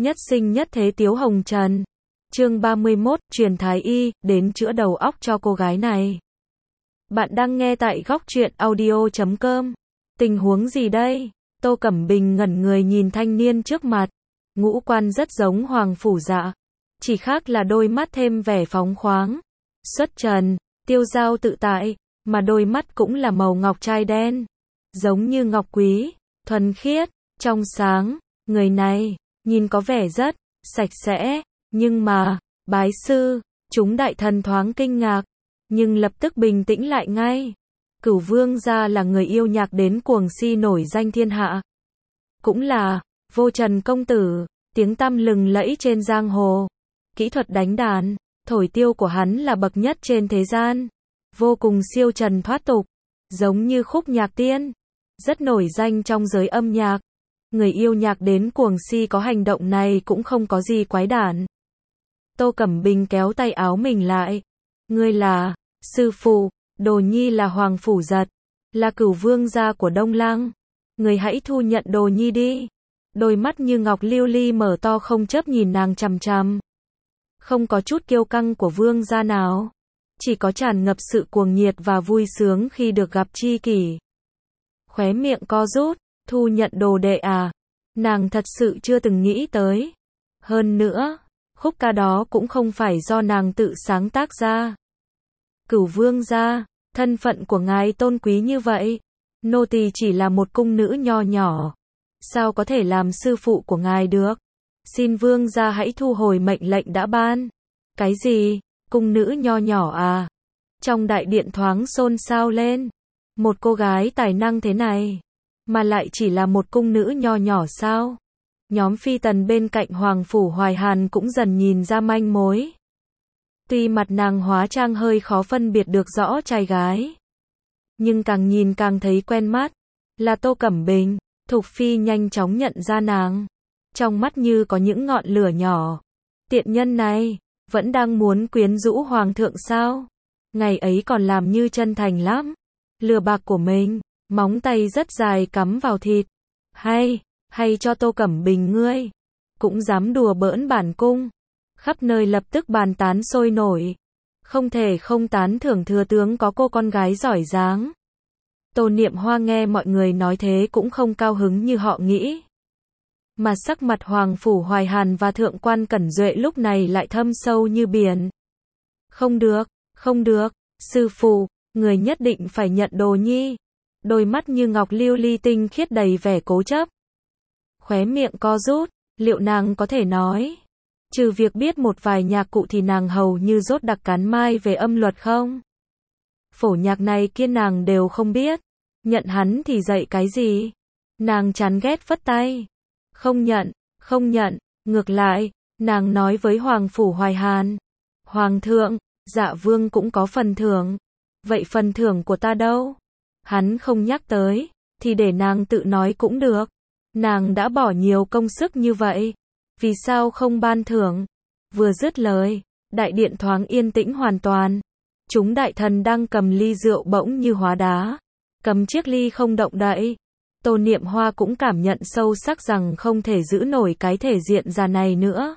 Nhất sinh nhất thế Tiếu Hồng Trần. Chương 31, truyền thái y, đến chữa đầu óc cho cô gái này. Bạn đang nghe tại góc truyện audio.com. Tình huống gì đây? Tô Cẩm Bình ngẩn người nhìn thanh niên trước mặt. Ngũ quan rất giống Hoàng Phủ Dạ. Chỉ khác là đôi mắt thêm vẻ phóng khoáng. Xuất trần, tiêu dao tự tại, mà đôi mắt cũng là màu ngọc trai đen. Giống như ngọc quý, thuần khiết, trong sáng. Người này, nhìn có vẻ rất sạch sẽ, nhưng mà, bái sư, chúng đại thần thoáng kinh ngạc, nhưng lập tức bình tĩnh lại ngay. Cửu Vương gia là người yêu nhạc đến cuồng si nổi danh thiên hạ. Cũng là, Vô Trần công tử, tiếng tăm lừng lẫy trên giang hồ. Kỹ thuật đánh đàn, thổi tiêu của hắn là bậc nhất trên thế gian. Vô cùng siêu trần thoát tục, giống như khúc nhạc tiên. Rất nổi danh trong giới âm nhạc. Người yêu nhạc đến cuồng si có hành động này cũng không có gì quái đản. Tô Cẩm Bình kéo tay áo mình lại. Ngươi là, sư phụ, đồ nhi là Hoàng Phủ Giật, là Cửu Vương gia của Đông Lăng. Người hãy thu nhận đồ nhi đi. Đôi mắt như ngọc lưu ly mở to không chớp nhìn nàng chằm chằm. Không có chút kiêu căng của vương gia nào. Chỉ có tràn ngập sự cuồng nhiệt và vui sướng khi được gặp tri kỷ. Khóe miệng co rút, thu nhận đồ đệ à? Nàng thật sự chưa từng nghĩ tới. Hơn nữa, khúc ca đó cũng không phải do nàng tự sáng tác ra. Cửu Vương gia, thân phận của ngài tôn quý như vậy. Nô tỳ chỉ là một cung nữ nho nhỏ. Sao có thể làm sư phụ của ngài được? Xin Vương gia hãy thu hồi mệnh lệnh đã ban. Cái gì? Cung nữ nho nhỏ à? Trong đại điện thoáng xôn xao lên. Một cô gái tài năng thế này, mà lại chỉ là một cung nữ nho nhỏ sao? Nhóm phi tần bên cạnh Hoàng Phủ Hoài Hàn cũng dần nhìn ra manh mối. Tuy mặt nàng hóa trang hơi khó phân biệt được rõ trai gái, nhưng càng nhìn càng thấy quen mắt. Là Tô Cẩm Bình. Thục phi nhanh chóng nhận ra nàng. Trong mắt như có những ngọn lửa nhỏ. Tiện nhân này, vẫn đang muốn quyến rũ hoàng thượng sao? Ngày ấy còn làm như chân thành lắm. Lừa bạc của mình, móng tay rất dài cắm vào thịt. Hay cho Tô Cẩm Bình ngươi, cũng dám đùa bỡn bản cung. Khắp nơi lập tức bàn tán sôi nổi. Không thể không tán thưởng thừa tướng có cô con gái giỏi giáng. Tô Niệm Hoa nghe mọi người nói thế cũng không cao hứng như họ nghĩ. Mà sắc mặt Hoàng Phủ Hoài Hàn và Thượng quan Cẩn Duệ lúc này lại thâm sâu như biển. Không được, sư phụ, người nhất định phải nhận đồ nhi. Đôi mắt như ngọc lưu ly tinh khiết đầy vẻ cố chấp. Khóe miệng co rút, liệu nàng có thể nói? Trừ việc biết một vài nhạc cụ thì nàng hầu như rốt đặc cán mai về âm luật không? Phổ nhạc này kia nàng đều không biết. Nhận hắn thì dạy cái gì? Nàng chán ghét phất tay. Không nhận, ngược lại, nàng nói với Hoàng Phủ Hoài Hàn. Hoàng thượng, Dạ Vương cũng có phần thưởng. Vậy phần thưởng của ta đâu? Hắn không nhắc tới, thì để nàng tự nói cũng được. Nàng đã bỏ nhiều công sức như vậy. Vì sao không ban thưởng? Vừa dứt lời, đại điện thoáng yên tĩnh hoàn toàn. Chúng đại thần đang cầm ly rượu bỗng như hóa đá. Cầm chiếc ly không động đậy. Tô Niệm Hoa cũng cảm nhận sâu sắc rằng không thể giữ nổi cái thể diện già này nữa.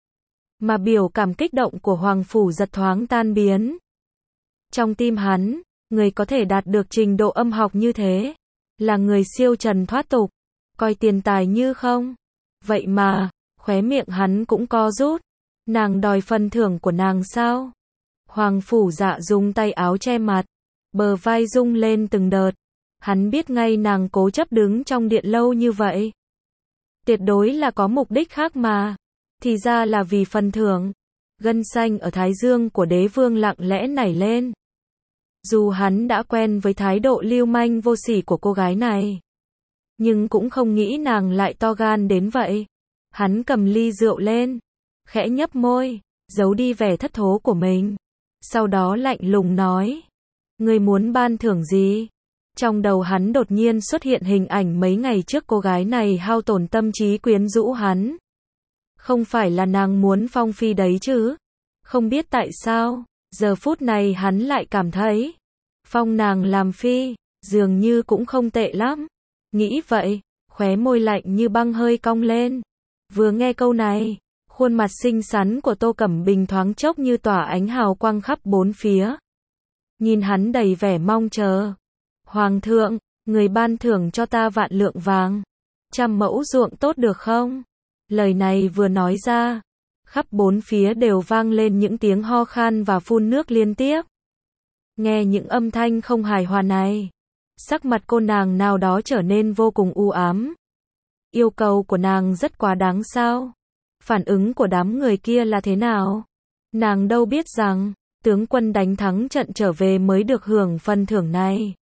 Mà biểu cảm kích động của Hoàng Phủ Giật thoáng tan biến. Trong tim hắn, người có thể đạt được trình độ âm học như thế, là người siêu trần thoát tục, coi tiền tài như không. Vậy mà, khóe miệng hắn cũng co rút. Nàng đòi phần thưởng của nàng sao? Hoàng Phủ Dạ dùng tay áo che mặt, bờ vai rung lên từng đợt. Hắn biết ngay nàng cố chấp đứng trong điện lâu như vậy. Tuyệt đối là có mục đích khác mà. Thì ra là vì phần thưởng. Gân xanh ở thái dương của đế vương lặng lẽ nảy lên. Dù hắn đã quen với thái độ lưu manh vô sỉ của cô gái này, nhưng cũng không nghĩ nàng lại to gan đến vậy. Hắn cầm ly rượu lên, khẽ nhấp môi, giấu đi vẻ thất thố của mình. Sau đó lạnh lùng nói. Ngươi muốn ban thưởng gì? Trong đầu hắn đột nhiên xuất hiện hình ảnh mấy ngày trước cô gái này hao tổn tâm trí quyến rũ hắn. Không phải là nàng muốn phong phi đấy chứ? Không biết tại sao, giờ phút này hắn lại cảm thấy phong nàng làm phi, dường như cũng không tệ lắm. Nghĩ vậy, khóe môi lạnh như băng hơi cong lên. Vừa nghe câu này, khuôn mặt xinh xắn của Tô Cẩm Bình thoáng chốc như tỏa ánh hào quang khắp bốn phía. Nhìn hắn đầy vẻ mong chờ. Hoàng thượng, người ban thưởng cho ta vạn lượng vàng. 100 mẫu ruộng tốt được không? Lời này vừa nói ra, khắp bốn phía đều vang lên những tiếng ho khan và phun nước liên tiếp. Nghe những âm thanh không hài hòa này, sắc mặt cô nàng nào đó trở nên vô cùng u ám. Yêu cầu của nàng rất quá đáng sao? Phản ứng của đám người kia là thế nào? Nàng đâu biết rằng, tướng quân đánh thắng trận trở về mới được hưởng phần thưởng này.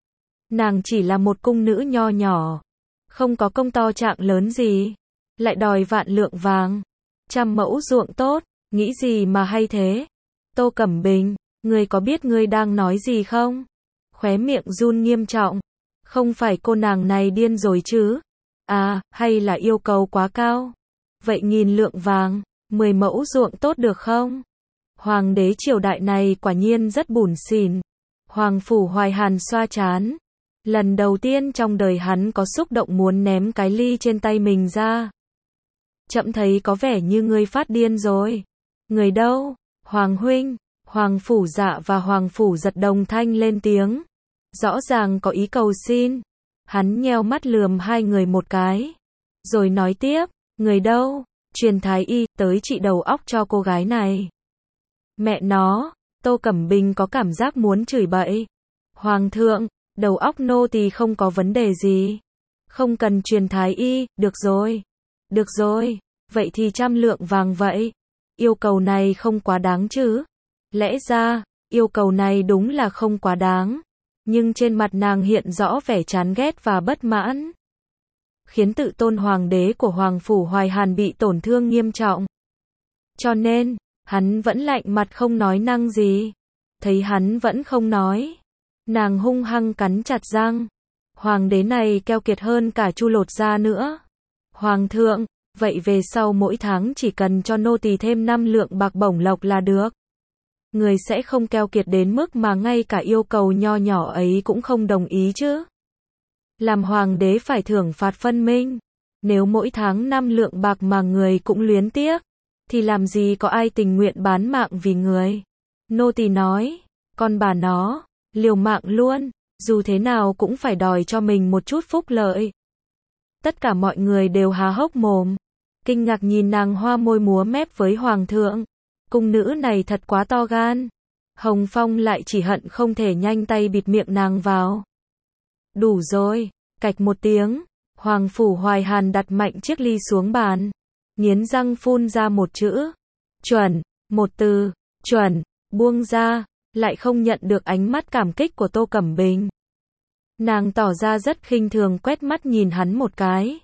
Nàng chỉ là một cung nữ nho nhỏ, không có công to trạng lớn gì, lại đòi vạn lượng vàng, 100 mẫu ruộng tốt, nghĩ gì mà hay thế? Tô Cẩm Bình, ngươi có biết ngươi đang nói gì không? Khóe miệng run nghiêm trọng, không phải cô nàng này điên rồi chứ? À, hay là yêu cầu quá cao? Vậy 1000 lượng vàng, 10 mẫu ruộng tốt được không? Hoàng đế triều đại này quả nhiên rất bủn xỉn. Hoàng phủ Hoài Hàn xoa trán. Lần đầu tiên trong đời hắn có xúc động muốn ném cái ly trên tay mình ra. Chậm thấy có vẻ như ngươi phát điên rồi. Người đâu? Hoàng huynh, Hoàng phủ Dạ và Hoàng phủ Giật đồng thanh lên tiếng. Rõ ràng có ý cầu xin. Hắn nheo mắt lườm hai người một cái. Rồi nói tiếp, người đâu? Truyền thái y tới trị đầu óc cho cô gái này. Mẹ nó, Tô Cẩm Bình có cảm giác muốn chửi bậy. Hoàng thượng, đầu óc nô tỳ không có vấn đề gì. Không cần truyền thái y, được rồi. Được rồi, vậy thì 100 lượng vàng vậy. Yêu cầu này không quá đáng chứ. Lẽ ra, yêu cầu này đúng là không quá đáng. Nhưng trên mặt nàng hiện rõ vẻ chán ghét và bất mãn. Khiến tự tôn hoàng đế của Hoàng phủ Hoài Hàn bị tổn thương nghiêm trọng. Cho nên, hắn vẫn lạnh mặt không nói năng gì. Thấy hắn vẫn không nói, nàng hung hăng cắn chặt răng. Hoàng đế này keo kiệt hơn cả Chu Lột Gia nữa. Hoàng thượng, vậy về sau mỗi tháng chỉ cần cho nô tỳ thêm 5 lượng bạc bổng lộc là được. Người sẽ không keo kiệt đến mức mà ngay cả yêu cầu nho nhỏ ấy cũng không đồng ý chứ. Làm hoàng đế phải thưởng phạt phân minh. Nếu mỗi tháng 5 lượng bạc mà người cũng luyến tiếc, thì làm gì có ai tình nguyện bán mạng vì người. Nô tỳ nói, con bà nó, liều mạng luôn, dù thế nào cũng phải đòi cho mình một chút phúc lợi. Tất cả mọi người đều há hốc mồm, kinh ngạc nhìn nàng hoa môi múa mép với hoàng thượng. Cung nữ này thật quá to gan. Hồng Phong lại chỉ hận không thể nhanh tay bịt miệng nàng vào. Đủ rồi, cạch một tiếng, Hoàng phủ Hoài Hàn đặt mạnh chiếc ly xuống bàn, nghiến răng phun ra một chữ, chuẩn, một từ, chuẩn, buông ra, lại không nhận được ánh mắt cảm kích của Tô Cẩm Bình. Nàng tỏ ra rất khinh thường quét mắt nhìn hắn một cái.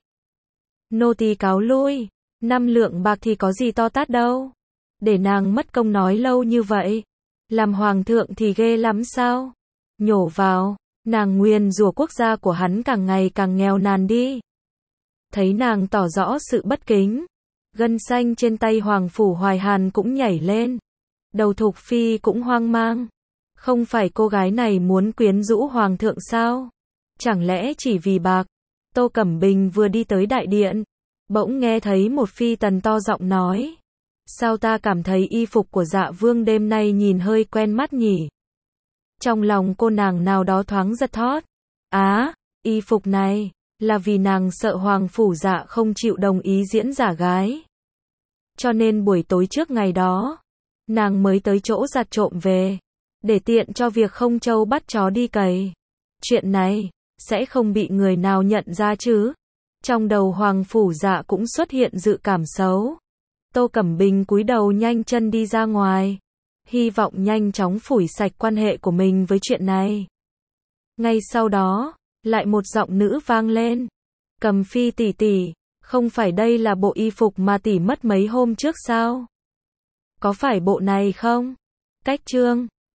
Nô tỳ cáo lui, 5 lượng bạc thì có gì to tát đâu. Để nàng mất công nói lâu như vậy. Làm hoàng thượng thì ghê lắm sao? Nhổ vào, nàng nguyền rủa quốc gia của hắn càng ngày càng nghèo nàn đi. Thấy nàng tỏ rõ sự bất kính, gân xanh trên tay Hoàng phủ Hoài Hàn cũng nhảy lên. Đầu Thục Phi cũng hoang mang. Không phải cô gái này muốn quyến rũ hoàng thượng sao? Chẳng lẽ chỉ vì bạc? Tô Cẩm Bình vừa đi tới đại điện, bỗng nghe thấy một phi tần to giọng nói. Sao ta cảm thấy y phục của Dạ Vương đêm nay nhìn hơi quen mắt nhỉ? Trong lòng cô nàng nào đó thoáng giật thót. Á, y phục này, là vì nàng sợ Hoàng phủ Dạ không chịu đồng ý diễn giả gái. Cho nên buổi tối trước ngày đó, nàng mới tới chỗ giặt trộm về, để tiện cho việc không trâu bắt chó đi cày. Chuyện này, sẽ không bị người nào nhận ra chứ? Trong đầu Hoàng phủ Dạ cũng xuất hiện dự cảm xấu. Tô Cẩm Bình cúi đầu nhanh chân đi ra ngoài, hy vọng nhanh chóng phủi sạch quan hệ của mình với chuyện này. Ngay sau đó, lại một giọng nữ vang lên. Cầm Phi tỷ tỷ, không phải đây là bộ y phục mà tỷ mất mấy hôm trước sao? Có phải bộ này không? Cách chương